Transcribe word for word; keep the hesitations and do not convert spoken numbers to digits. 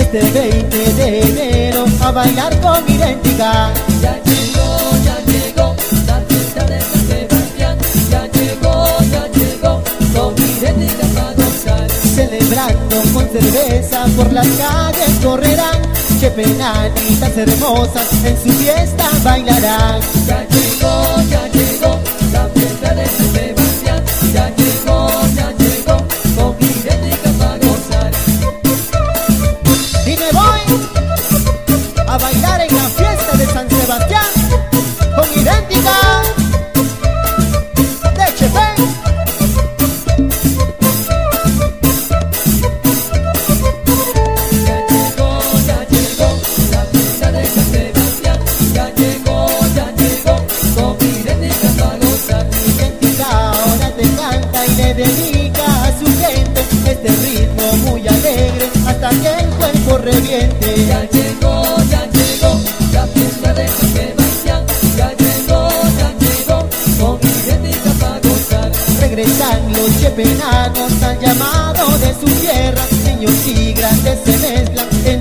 este veinte de enero a bailar con Idéntica. Ya llegó, ya llegó la fiesta de San Sebastián. Ya llegó, ya llegó con Idéntica para gozar. Celebrando con cerveza por las calles correrán. Chepenanitas hermosas en su fiesta bailarán. Ya llegó, ya llegó la fiesta de San Sebastián. Ya llegó, ya llegó con Idéntica para gozar. Y me voy a bailar en la fiesta de San Sebastián con Idéntica de Chepén. Ya llegó, ya llegó la fiesta de San Sebastián. Ya llegó, ya llegó con Idéntica para gozar. Idéntica ahora te canta y le dedica a su gente este ritmo muy alegre hasta que el cuerpo reviente. Ya llegó, ya llegó la fiesta de San Sebastián. Ya llegó, ya llegó con Idéntica para gozar. Regresan los chepenanos al llamado de su tierra. Niños y grandes se mezclan en